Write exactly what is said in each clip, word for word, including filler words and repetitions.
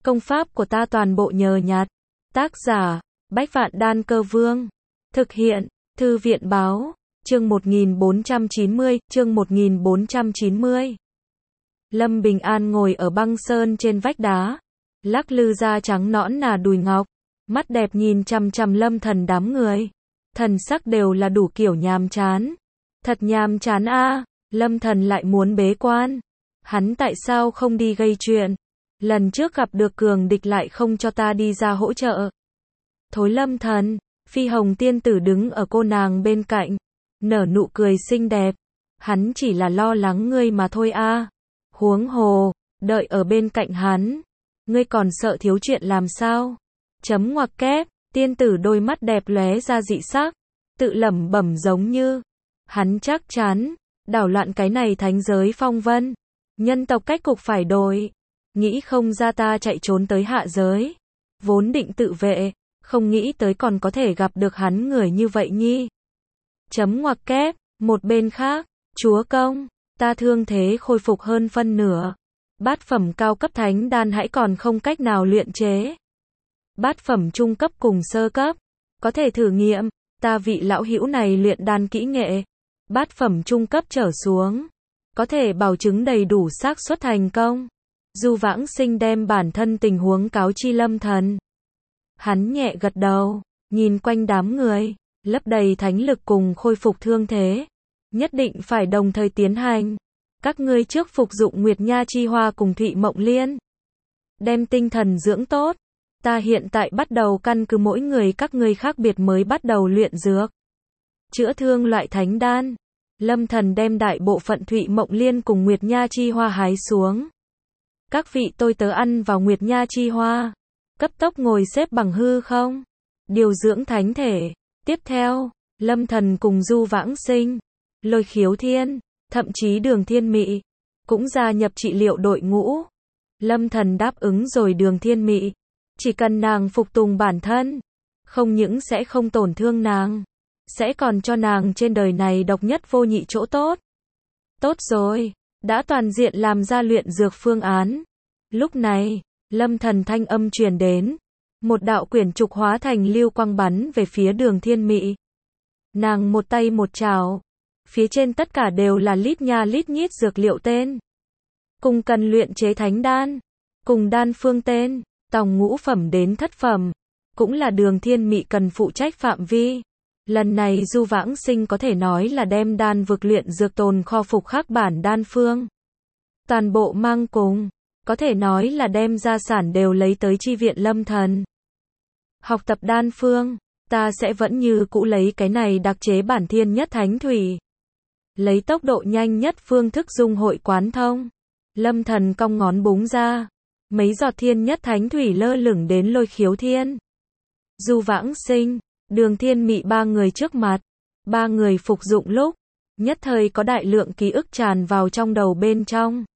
Công pháp của ta toàn bộ nhờ nhặt. Tác giả, Bách Vạn Đan Cơ Vương. Thực hiện, Thư viện Báo. Chương một nghìn bốn trăm chín mươi, chương một nghìn bốn trăm chín mươi. Lâm Bình An ngồi ở băng sơn trên vách đá, lắc lư da trắng nõn nà đùi ngọc, mắt đẹp nhìn chằm chằm Lâm Thần đám người. Thần sắc đều là đủ kiểu nhàm chán. Thật nhàm chán a, Lâm Thần lại muốn bế quan. Hắn tại sao không đi gây chuyện? Lần trước gặp được cường địch lại không cho ta đi ra hỗ trợ. Thối Lâm Thần, Phi Hồng tiên tử đứng ở cô nàng bên cạnh, nở nụ cười xinh đẹp. Hắn chỉ là lo lắng ngươi mà thôi a. Huống hồ, đợi ở bên cạnh hắn, ngươi còn sợ thiếu chuyện làm sao? Chấm ngoặc kép, tiên tử đôi mắt đẹp lóe ra dị sắc, tự lẩm bẩm giống như, hắn chắc chắn, đảo loạn cái này thánh giới phong vân. Nhân tộc cách cục phải đổi, nghĩ không ra ta chạy trốn tới hạ giới. Vốn định tự vệ, không nghĩ tới còn có thể gặp được hắn người như vậy nhi. Chấm ngoặc kép, một bên khác, chúa công, ta thương thế khôi phục hơn phân nửa. Bát phẩm cao cấp thánh đan hãy còn không cách nào luyện chế. Bát phẩm trung cấp cùng sơ cấp, có thể thử nghiệm, ta vị lão hữu này luyện đan kỹ nghệ. Bát phẩm trung cấp trở xuống, có thể bảo chứng đầy đủ xác suất thành công. Du Vãng Sinh đem bản thân tình huống cáo chi Lâm Thần. Hắn nhẹ gật đầu, nhìn quanh đám người, lấp đầy thánh lực cùng khôi phục thương thế. Nhất định phải đồng thời tiến hành. Các ngươi trước phục dụng Nguyệt Nha Chi Hoa cùng Thụy Mộng Liên. Đem tinh thần dưỡng tốt. Ta hiện tại bắt đầu căn cứ mỗi người các ngươi khác biệt mới bắt đầu luyện dược. Chữa thương loại thánh đan. Lâm Thần đem đại bộ phận Thụy Mộng Liên cùng Nguyệt Nha Chi Hoa hái xuống. Các vị tôi tớ ăn vào Nguyệt Nha Chi Hoa. Cấp tốc ngồi xếp bằng hư không. Điều dưỡng thánh thể. Tiếp theo, Lâm Thần cùng Du Vãng Sinh, Lôi Khiếu Thiên, thậm chí Đường Thiên Mị, cũng gia nhập trị liệu đội ngũ. Lâm Thần đáp ứng rồi Đường Thiên Mị. Chỉ cần nàng phục tùng bản thân, không những sẽ không tổn thương nàng, sẽ còn cho nàng trên đời này độc nhất vô nhị chỗ tốt. Tốt rồi, đã toàn diện làm ra luyện dược phương án. Lúc này, Lâm Thần thanh âm truyền đến. Một đạo quyển trục hóa thành lưu quang bắn về phía Đường Thiên Mị. Nàng một tay một trảo. Phía trên tất cả đều là lít nha lít nhít dược liệu tên. Cùng cần luyện chế thánh đan. Cùng đan phương tên. Tòng ngũ phẩm đến thất phẩm. Cũng là Đường Thiên Mị cần phụ trách phạm vi. Lần này Du Vãng Sinh có thể nói là đem đan vực luyện dược tồn kho phục khắc bản đan phương. Toàn bộ mang cùng. Có thể nói là đem gia sản đều lấy tới chi viện Lâm Thần. Học tập đan phương, ta sẽ vẫn như cũ lấy cái này đặc chế bản thiên nhất thánh thủy. Lấy tốc độ nhanh nhất phương thức dung hội quán thông. Lâm Thần cong ngón búng ra. Mấy giọt thiên nhất thánh thủy lơ lửng đến Lôi Khiếu Thiên. Du Vãng Sinh, Đường Thiên Mị ba người trước mặt. Ba người phục dụng lúc, nhất thời có đại lượng ký ức tràn vào trong đầu bên trong.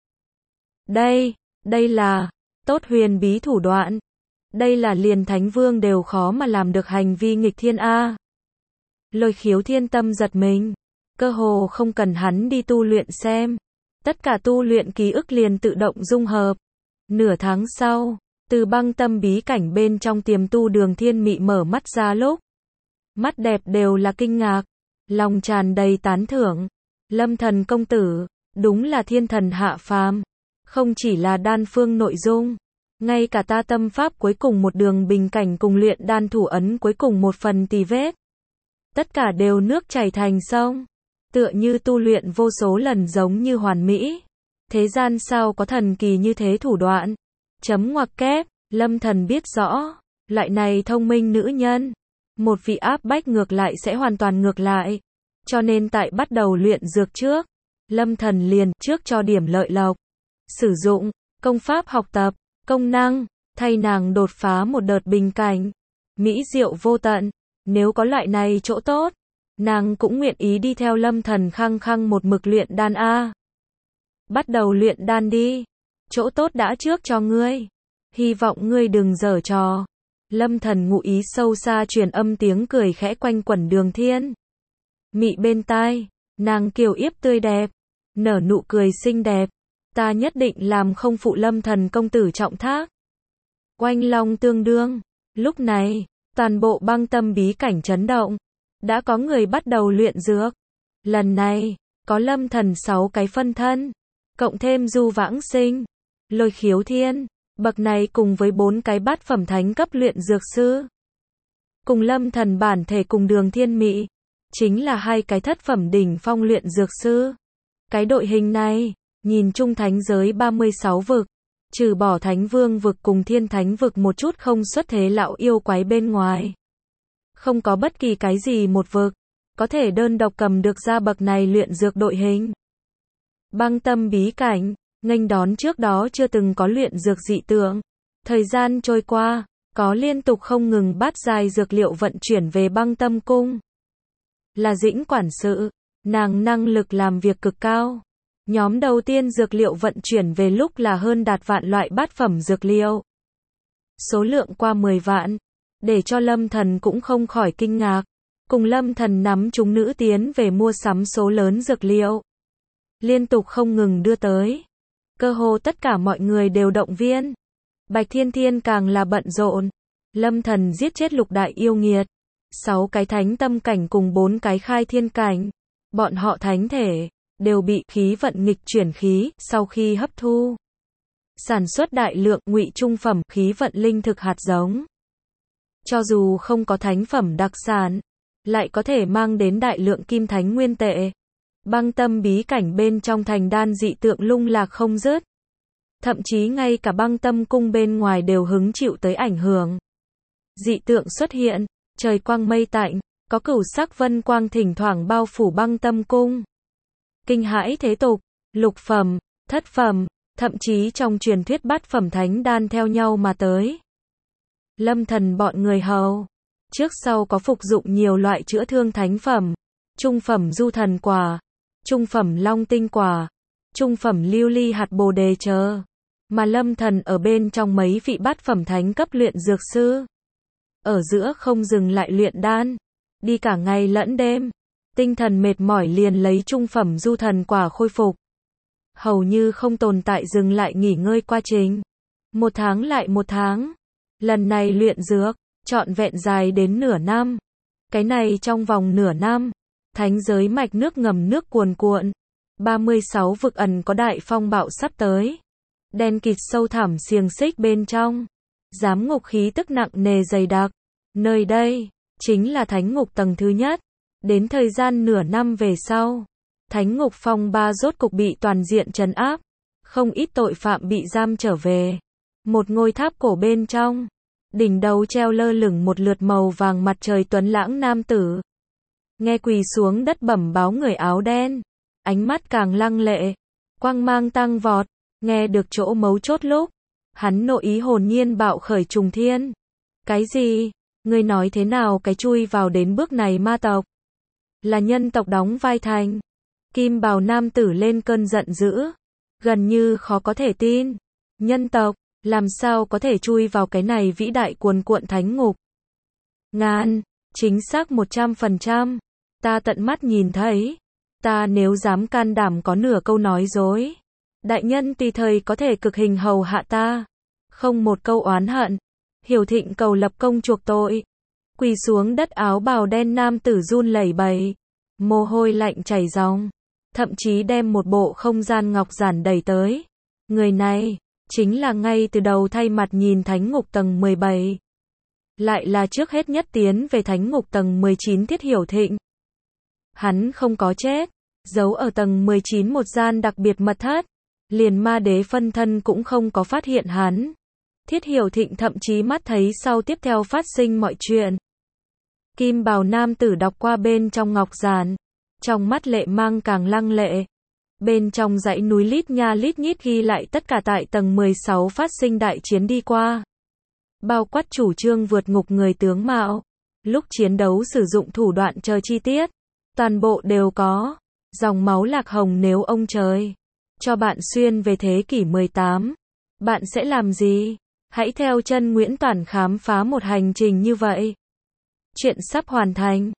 Đây, đây là, tốt huyền bí thủ đoạn. Đây là liền Thánh Vương đều khó mà làm được hành vi nghịch thiên A. Lôi Khiếu Thiên tâm giật mình. Cơ hồ không cần hắn đi tu luyện xem. Tất cả tu luyện ký ức liền tự động dung hợp. Nửa tháng sau, từ băng tâm bí cảnh bên trong tiềm tu Đường Thiên Mị mở mắt ra lúc. Mắt đẹp đều là kinh ngạc. Lòng tràn đầy tán thưởng. Lâm Thần công tử, đúng là thiên thần hạ phàm. Không chỉ là đan phương nội dung. Ngay cả ta tâm pháp cuối cùng một đường bình cảnh cùng luyện đan thủ ấn cuối cùng một phần tì vết. Tất cả đều nước chảy thành sông. Tựa như tu luyện vô số lần giống như hoàn mỹ. Thế gian sao có thần kỳ như thế thủ đoạn. Chấm ngoặc kép, Lâm Thần biết rõ. Loại này thông minh nữ nhân. Một vị áp bách ngược lại sẽ hoàn toàn ngược lại. Cho nên tại bắt đầu luyện dược trước. Lâm Thần liền trước cho điểm lợi lộc. Sử dụng, công pháp học tập. Công năng, thay nàng đột phá một đợt bình cảnh. Mỹ diệu vô tận. Nếu có loại này chỗ tốt, nàng cũng nguyện ý đi theo Lâm Thần khăng khăng một mực luyện đan A. Bắt đầu luyện đan đi. Chỗ tốt đã trước cho ngươi. Hy vọng ngươi đừng giở trò. Lâm Thần ngụ ý sâu xa truyền âm tiếng cười khẽ quanh quẩn Đường Thiên Mị bên tai. Nàng kiều yếp tươi đẹp. Nở nụ cười xinh đẹp. Ta nhất định làm không phụ Lâm Thần công tử trọng thác. oanh long tương đương. Lúc này, toàn bộ băng tâm bí cảnh chấn động. Đã có người bắt đầu luyện dược. Lần này, có Lâm Thần sáu cái phân thân, cộng thêm Du Vãng Sinh, Lôi Khiếu Thiên, bậc này cùng với bốn cái bát phẩm thánh cấp luyện dược sư. Cùng Lâm Thần bản thể cùng Đường Thiên Mị, chính là hai cái thất phẩm đỉnh phong luyện dược sư. Cái đội hình này, nhìn chung thánh giới ba mươi sáu vực, trừ bỏ Thánh Vương vực cùng Thiên Thánh vực một chút không xuất thế lão yêu quái bên ngoài. Không có bất kỳ cái gì một vực, có thể đơn độc cầm được ra bậc này luyện dược đội hình. Băng tâm bí cảnh, nghênh đón trước đó chưa từng có luyện dược dị tượng. Thời gian trôi qua, có liên tục không ngừng bát giai dược liệu vận chuyển về băng tâm cung. Là Dĩnh quản sự, nàng năng lực làm việc cực cao. Nhóm đầu tiên dược liệu vận chuyển về lúc là hơn đạt vạn loại bát phẩm dược liệu. Số lượng qua mười vạn, để cho Lâm Thần cũng không khỏi kinh ngạc. Cùng Lâm Thần nắm chúng nữ tiến về mua sắm số lớn dược liệu. Liên tục không ngừng đưa tới. Cơ hồ tất cả mọi người đều động viên. Bạch Thiên Thiên càng là bận rộn. Lâm Thần giết chết lục đại yêu nghiệt. Sáu cái thánh tâm cảnh cùng bốn cái khai thiên cảnh. Bọn họ thánh thể, đều bị khí vận nghịch chuyển khí, sau khi hấp thu. Sản xuất đại lượng ngụy trung phẩm khí vận linh thực hạt giống. Cho dù không có thánh phẩm đặc sản, lại có thể mang đến đại lượng kim thánh nguyên tệ. Băng tâm bí cảnh bên trong thành đan dị tượng lung lạc không dứt. Thậm chí ngay cả băng tâm cung bên ngoài đều hứng chịu tới ảnh hưởng. Dị tượng xuất hiện, trời quang mây tạnh, có cửu sắc vân quang thỉnh thoảng bao phủ băng tâm cung. Kinh hãi thế tục, lục phẩm, thất phẩm, thậm chí trong truyền thuyết bát phẩm thánh đan theo nhau mà tới. Lâm Thần bọn người hầu, trước sau có phục dụng nhiều loại chữa thương thánh phẩm, trung phẩm du thần quả, trung phẩm long tinh quả, trung phẩm lưu ly hạt bồ đề chờ. Mà Lâm Thần ở bên trong mấy vị bát phẩm thánh cấp luyện dược sư. Ở giữa không dừng lại luyện đan, đi cả ngày lẫn đêm. Tinh thần mệt mỏi liền lấy trung phẩm du thần quả khôi phục. Hầu như không tồn tại dừng lại nghỉ ngơi quá trình. Một tháng lại một tháng. Lần này luyện dược, trọn vẹn dài đến nửa năm. Cái này trong vòng nửa năm, thánh giới mạch nước ngầm nước cuồn cuộn. ba mươi sáu vực ẩn có đại phong bạo sắp tới. Đen kịt sâu thẳm xiềng xích bên trong. Giám ngục khí tức nặng nề dày đặc. Nơi đây, chính là thánh ngục tầng thứ nhất. Đến thời gian nửa năm về sau, thánh ngục phong ba rốt cục bị toàn diện trấn áp. Không ít tội phạm bị giam trở về. Một ngôi tháp cổ bên trong, đỉnh đầu treo lơ lửng một lượt màu vàng mặt trời tuấn lãng nam tử. Nghe quỳ xuống đất bẩm báo người áo đen, ánh mắt càng lăng lệ, quang mang tăng vọt, nghe được chỗ mấu chốt lúc, hắn nội ý hồn nhiên bạo khởi trùng thiên. Cái gì? Ngươi nói thế nào cái chui vào đến bước này ma tộc? Là nhân tộc đóng vai thành. Kim bào nam tử lên cơn giận dữ, gần như khó có thể tin. Nhân tộc, làm sao có thể chui vào cái này vĩ đại cuồn cuộn thánh ngục? Ngàn, chính xác một trăm phần trăm. Ta tận mắt nhìn thấy. Ta nếu dám can đảm có nửa câu nói dối, đại nhân tùy thời có thể cực hình hầu hạ ta. Không một câu oán hận. Hiểu Thịnh cầu lập công chuộc tội. Quỳ xuống đất áo bào đen nam tử run lẩy bẩy, mồ hôi lạnh chảy ròng, thậm chí đem một bộ không gian ngọc giản đẩy tới. Người này, chính là ngay từ đầu thay mặt nhìn thánh ngục tầng mười bảy. Lại là trước hết nhất tiến về thánh ngục tầng mười chín Thiết Hiểu Thịnh. Hắn không có chết, giấu ở tầng mười chín một gian đặc biệt mật thất. Liền ma đế phân thân cũng không có phát hiện hắn. Thiết Hiểu Thịnh thậm chí mắt thấy sau tiếp theo phát sinh mọi chuyện. Kim bào nam tử đọc qua bên trong ngọc giản, trong mắt lệ mang càng lăng lệ. Bên trong dãy núi lít nha lít nhít ghi lại tất cả tại tầng mười sáu phát sinh đại chiến đi qua. Bao quát chủ trương vượt ngục người tướng mạo, lúc chiến đấu sử dụng thủ đoạn chờ chi tiết, toàn bộ đều có. Dòng máu lạc hồng nếu ông trời cho bạn xuyên về thế kỷ mười tám, bạn sẽ làm gì? Hãy theo chân Nguyễn Toản khám phá một hành trình như vậy. Chuyện sắp hoàn thành.